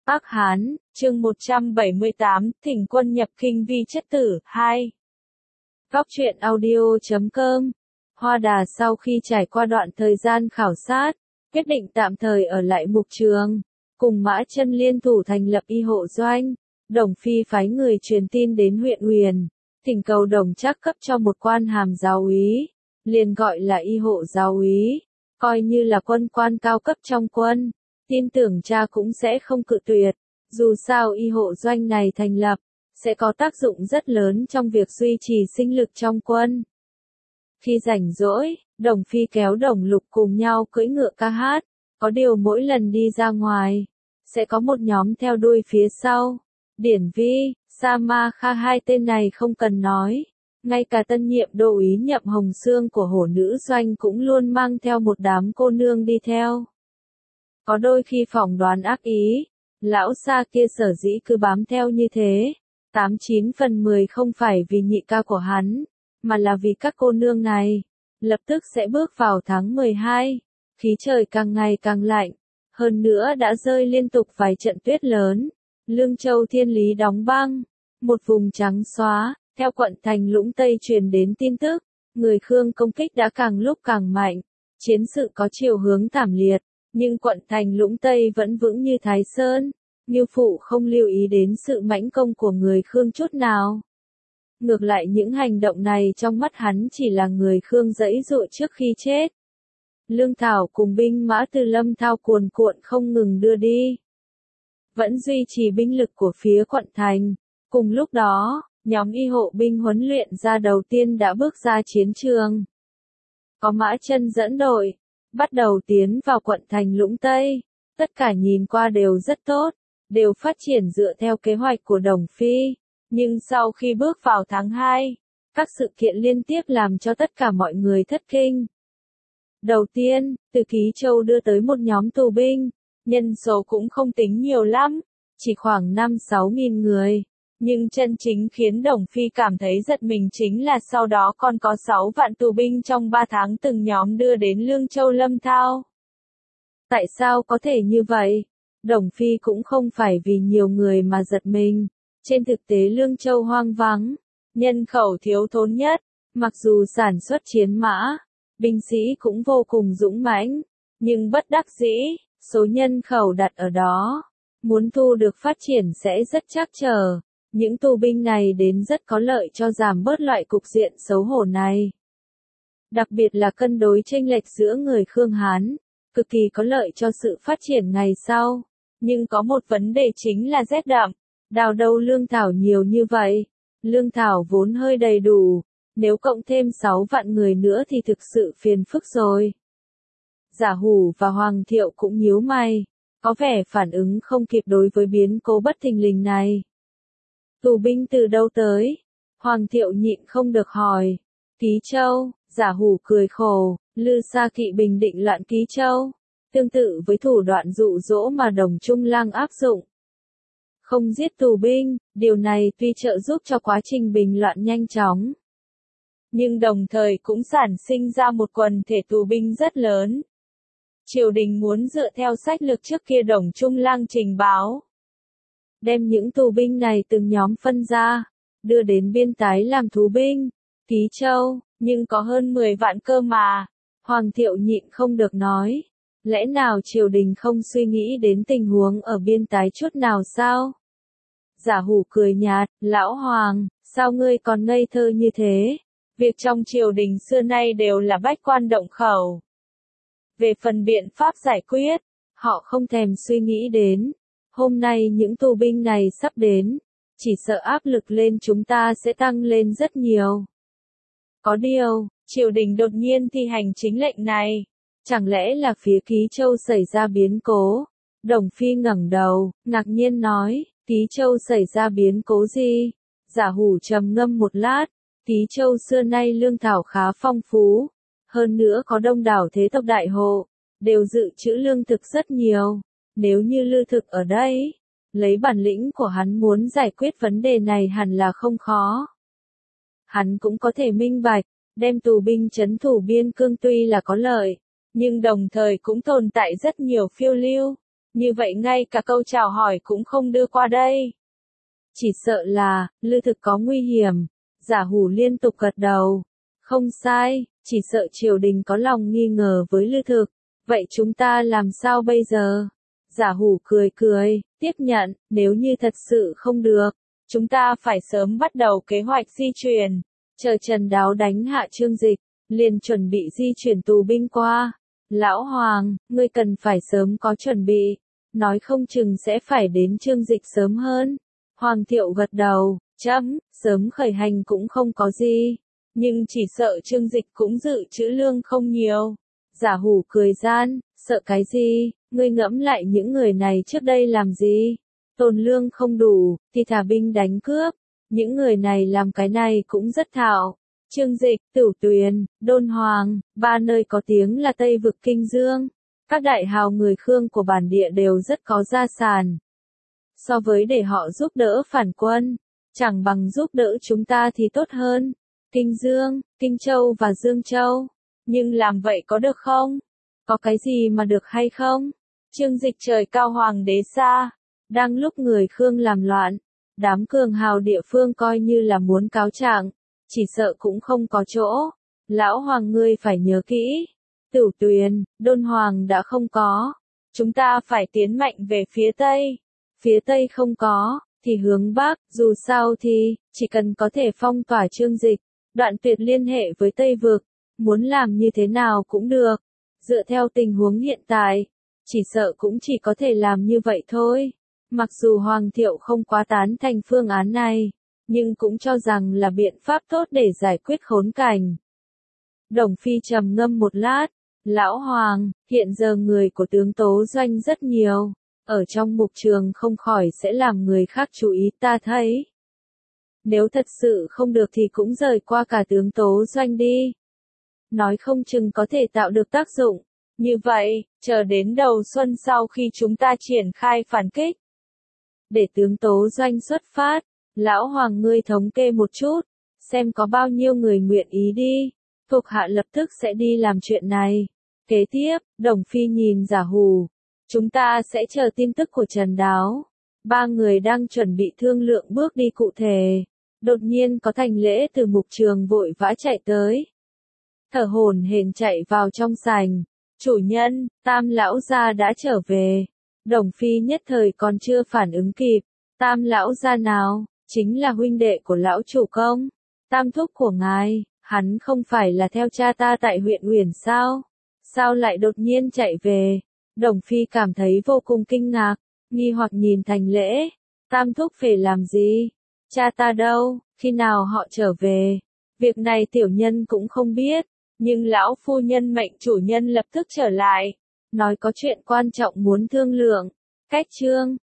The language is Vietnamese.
Ác Hán, chương 178, Thỉnh quân nhập kinh vi chất tử, 2. Góc truyện audio.com. Hoa Đà sau khi trải qua đoạn thời gian khảo sát, quyết định tạm thời ở lại mục trường, cùng Mã Chân liên thủ thành lập y hộ doanh. Đồng Phi phái người truyền tin đến huyện Uyển, thỉnh cầu Đồng Trác cấp cho một quan hàm giáo úy, liền gọi là y hộ giáo úy, coi như là quân quan cao cấp trong quân. Tin tưởng cha cũng sẽ không cự tuyệt, dù sao y hộ doanh này thành lập, sẽ có tác dụng rất lớn trong việc duy trì sinh lực trong quân. Khi rảnh rỗi, Đồng Phi kéo Đồng Lục cùng nhau cưỡi ngựa ca hát, có điều mỗi lần đi ra ngoài, sẽ có một nhóm theo đuôi phía sau. Điển Vi, Sa Ma Kha hai tên này không cần nói, ngay cả tân nhiệm đô úy Nhậm Hồng Sương của Hổ Nữ Doanh cũng luôn mang theo một đám cô nương đi theo. Có đôi khi phỏng đoán ác ý, lão Sa kia sở dĩ cứ bám theo như thế, 89 phần 10 không phải vì nhị ca của hắn, mà là vì các cô nương này. Lập tức sẽ bước vào tháng 12, khí trời càng ngày càng lạnh, hơn nữa đã rơi liên tục vài trận tuyết lớn. Lương Châu Thiên Lý đóng băng, một vùng trắng xóa. Theo quận thành Lũng Tây truyền đến tin tức, người Khương công kích đã càng lúc càng mạnh, chiến sự có chiều hướng thảm liệt, nhưng quận thành Lũng Tây vẫn vững như Thái Sơn. Ngưu Phụ không lưu ý đến sự mãnh công của người Khương chút nào. Ngược lại những hành động này trong mắt hắn chỉ là người Khương giãy giụa trước khi chết. Lương thảo cùng binh mã từ Lâm Thao cuồn cuộn không ngừng đưa đi, vẫn duy trì binh lực của phía quận thành. Cùng lúc đó, nhóm y hộ binh huấn luyện ra đầu tiên đã bước ra chiến trường. Có Mã Chân dẫn đội, bắt đầu tiến vào quận thành Lũng Tây. Tất cả nhìn qua đều rất tốt, đều phát triển dựa theo kế hoạch của Đồng Phi. Nhưng sau khi bước vào tháng 2, các sự kiện liên tiếp làm cho tất cả mọi người thất kinh. Đầu tiên, từ Ký Châu đưa tới một nhóm tù binh, nhân số cũng không tính nhiều lắm, chỉ khoảng 5-6 nghìn người. Nhưng chân chính khiến Đồng Phi cảm thấy giật mình chính là sau đó còn có 6 vạn tù binh trong 3 tháng từng nhóm đưa đến Lương Châu Lâm Thao. Tại sao có thể như vậy? Đồng Phi cũng không phải vì nhiều người mà giật mình. Trên thực tế Lương Châu hoang vắng, nhân khẩu thiếu thốn nhất, mặc dù sản xuất chiến mã, binh sĩ cũng vô cùng dũng mãnh, nhưng bất đắc dĩ, số nhân khẩu đặt ở đó, muốn thu được phát triển sẽ rất trắc trở. Những tù binh này đến rất có lợi cho giảm bớt loại cục diện xấu hổ này. Đặc biệt là cân đối chênh lệch giữa người Khương Hán, cực kỳ có lợi cho sự phát triển ngày sau. Nhưng có một vấn đề chính là rét đậm, đào đâu lương thảo nhiều như vậy. Lương thảo vốn hơi đầy đủ, nếu cộng thêm 6 vạn người nữa thì thực sự phiền phức rồi. Giả Hủ và Hoàng Thiệu cũng nhíu mày, có vẻ phản ứng không kịp đối với biến cố bất thình lình này. Tù binh từ đâu tới? Hoàng Thiệu nhịn không được hỏi. Ký Châu, Giả Hủ cười khổ, Lư Sa Kỵ bình định loạn Ký Châu, tương tự với thủ đoạn dụ dỗ mà Đồng Trung Lăng áp dụng. Không giết tù binh, điều này tuy trợ giúp cho quá trình bình loạn nhanh chóng, nhưng đồng thời cũng sản sinh ra một quần thể tù binh rất lớn. Triều đình muốn dựa theo sách lược trước kia Đồng Trung Lăng trình báo, đem những tù binh này từng nhóm phân ra, đưa đến biên tái làm thú binh, Ký Châu, nhưng có hơn 10 vạn cơ mà. Hoàng Thiệu nhịn không được nói, lẽ nào triều đình không suy nghĩ đến tình huống ở biên tái chút nào sao? Giả Hủ cười nhạt, lão Hoàng, sao ngươi còn ngây thơ như thế? Việc trong triều đình xưa nay đều là bách quan động khẩu. Về phần biện pháp giải quyết, họ không thèm suy nghĩ đến. Hôm nay những tù binh này sắp đến, chỉ sợ áp lực lên chúng ta sẽ tăng lên rất nhiều. Có điều, triều đình đột nhiên thi hành chính lệnh này, chẳng lẽ là phía Ký Châu xảy ra biến cố? Đồng Phi ngẩng đầu, ngạc nhiên nói, Ký Châu xảy ra biến cố gì? Giả Hủ trầm ngâm một lát, Ký Châu xưa nay lương thảo khá phong phú, hơn nữa có đông đảo thế tộc đại hộ, đều dự trữ lương thực rất nhiều. Nếu như Lư Thực ở đây, lấy bản lĩnh của hắn muốn giải quyết vấn đề này hẳn là không khó. Hắn cũng có thể minh bạch, đem tù binh trấn thủ biên cương tuy là có lợi, nhưng đồng thời cũng tồn tại rất nhiều phiêu lưu. Như vậy ngay cả câu chào hỏi cũng không đưa qua đây. Chỉ sợ là, Lư Thực có nguy hiểm. Giả Hủ liên tục gật đầu. Không sai, chỉ sợ triều đình có lòng nghi ngờ với Lư Thực. Vậy chúng ta làm sao bây giờ? Giả Hủ cười cười, tiếp nhận, nếu như thật sự không được, chúng ta phải sớm bắt đầu kế hoạch di chuyển. Chờ Trần Đáo đánh hạ Trương Dịch, liền chuẩn bị di chuyển tù binh qua. Lão Hoàng, ngươi cần phải sớm có chuẩn bị, nói không chừng sẽ phải đến Trương Dịch sớm hơn. Hoàng Thiệu gật đầu, chấm, sớm khởi hành cũng không có gì, nhưng chỉ sợ Trương Dịch cũng dự trữ lương không nhiều. Giả Hủ cười gian, sợ cái gì, ngươi ngẫm lại những người này trước đây làm gì? Tồn lương không đủ, thì thả binh đánh cướp. Những người này làm cái này cũng rất thạo. Trương Dịch, Tửu Tuyền, Đôn Hoàng, ba nơi có tiếng là Tây vực Kinh Dương. Các đại hào người Khương của bản địa đều rất có gia sản. So với để họ giúp đỡ phản quân, chẳng bằng giúp đỡ chúng ta thì tốt hơn. Kinh Dương, Kinh Châu và Dương Châu. Nhưng làm vậy có được không? Có cái gì mà được hay không? Trương Dịch trời cao hoàng đế xa. Đang lúc người Khương làm loạn, đám cường hào địa phương coi như là muốn cáo trạng, chỉ sợ cũng không có chỗ. Lão Hoàng ngươi phải nhớ kỹ. Tửu Tuyền, Đôn Hoàng đã không có. Chúng ta phải tiến mạnh về phía Tây. Phía Tây không có, thì hướng Bắc, dù sao thì, chỉ cần có thể phong tỏa Trương Dịch, đoạn tuyệt liên hệ với Tây Vực, muốn làm như thế nào cũng được. Dựa theo tình huống hiện tại, chỉ sợ cũng chỉ có thể làm như vậy thôi. Mặc dù Hoàng Thiệu không quá tán thành phương án này, nhưng cũng cho rằng là biện pháp tốt để giải quyết khốn cảnh. Đồng Phi trầm ngâm một lát, Lão Hoàng, hiện giờ người của tướng Tố Doanh rất nhiều, ở trong mục trường không khỏi sẽ làm người khác chú ý ta thấy. Nếu thật sự không được thì cũng rời qua cả tướng Tố Doanh đi. Nói không chừng có thể tạo được tác dụng. Như vậy, chờ đến đầu xuân sau khi chúng ta triển khai phản kích. Để tướng Tố Doanh xuất phát, Lão Hoàng ngươi thống kê một chút, xem có bao nhiêu người nguyện ý đi. Thuộc hạ lập tức sẽ đi làm chuyện này. Kế tiếp, Đồng Phi nhìn Giả Hủ. Chúng ta sẽ chờ tin tức của Trần Đáo. Ba người đang chuẩn bị thương lượng bước đi cụ thể. Đột nhiên có Thành Lễ từ mục trường vội vã chạy tới. Thở hổn hển chạy vào trong sảnh. Chủ nhân, Tam lão gia đã trở về. Đồng Phi nhất thời còn chưa phản ứng kịp. Tam lão gia nào, chính là huynh đệ của lão chủ công. Tam thúc của ngài, hắn không phải là theo cha ta tại huyện Uyển sao? Sao lại đột nhiên chạy về? Đồng Phi cảm thấy vô cùng kinh ngạc, nghi hoặc nhìn Thành Lễ. Tam thúc về làm gì? Cha ta đâu, khi nào họ trở về? Việc này tiểu nhân cũng không biết, nhưng lão phu nhân mệnh chủ nhân lập tức trở lại, nói có chuyện quan trọng muốn thương lượng. Cách chương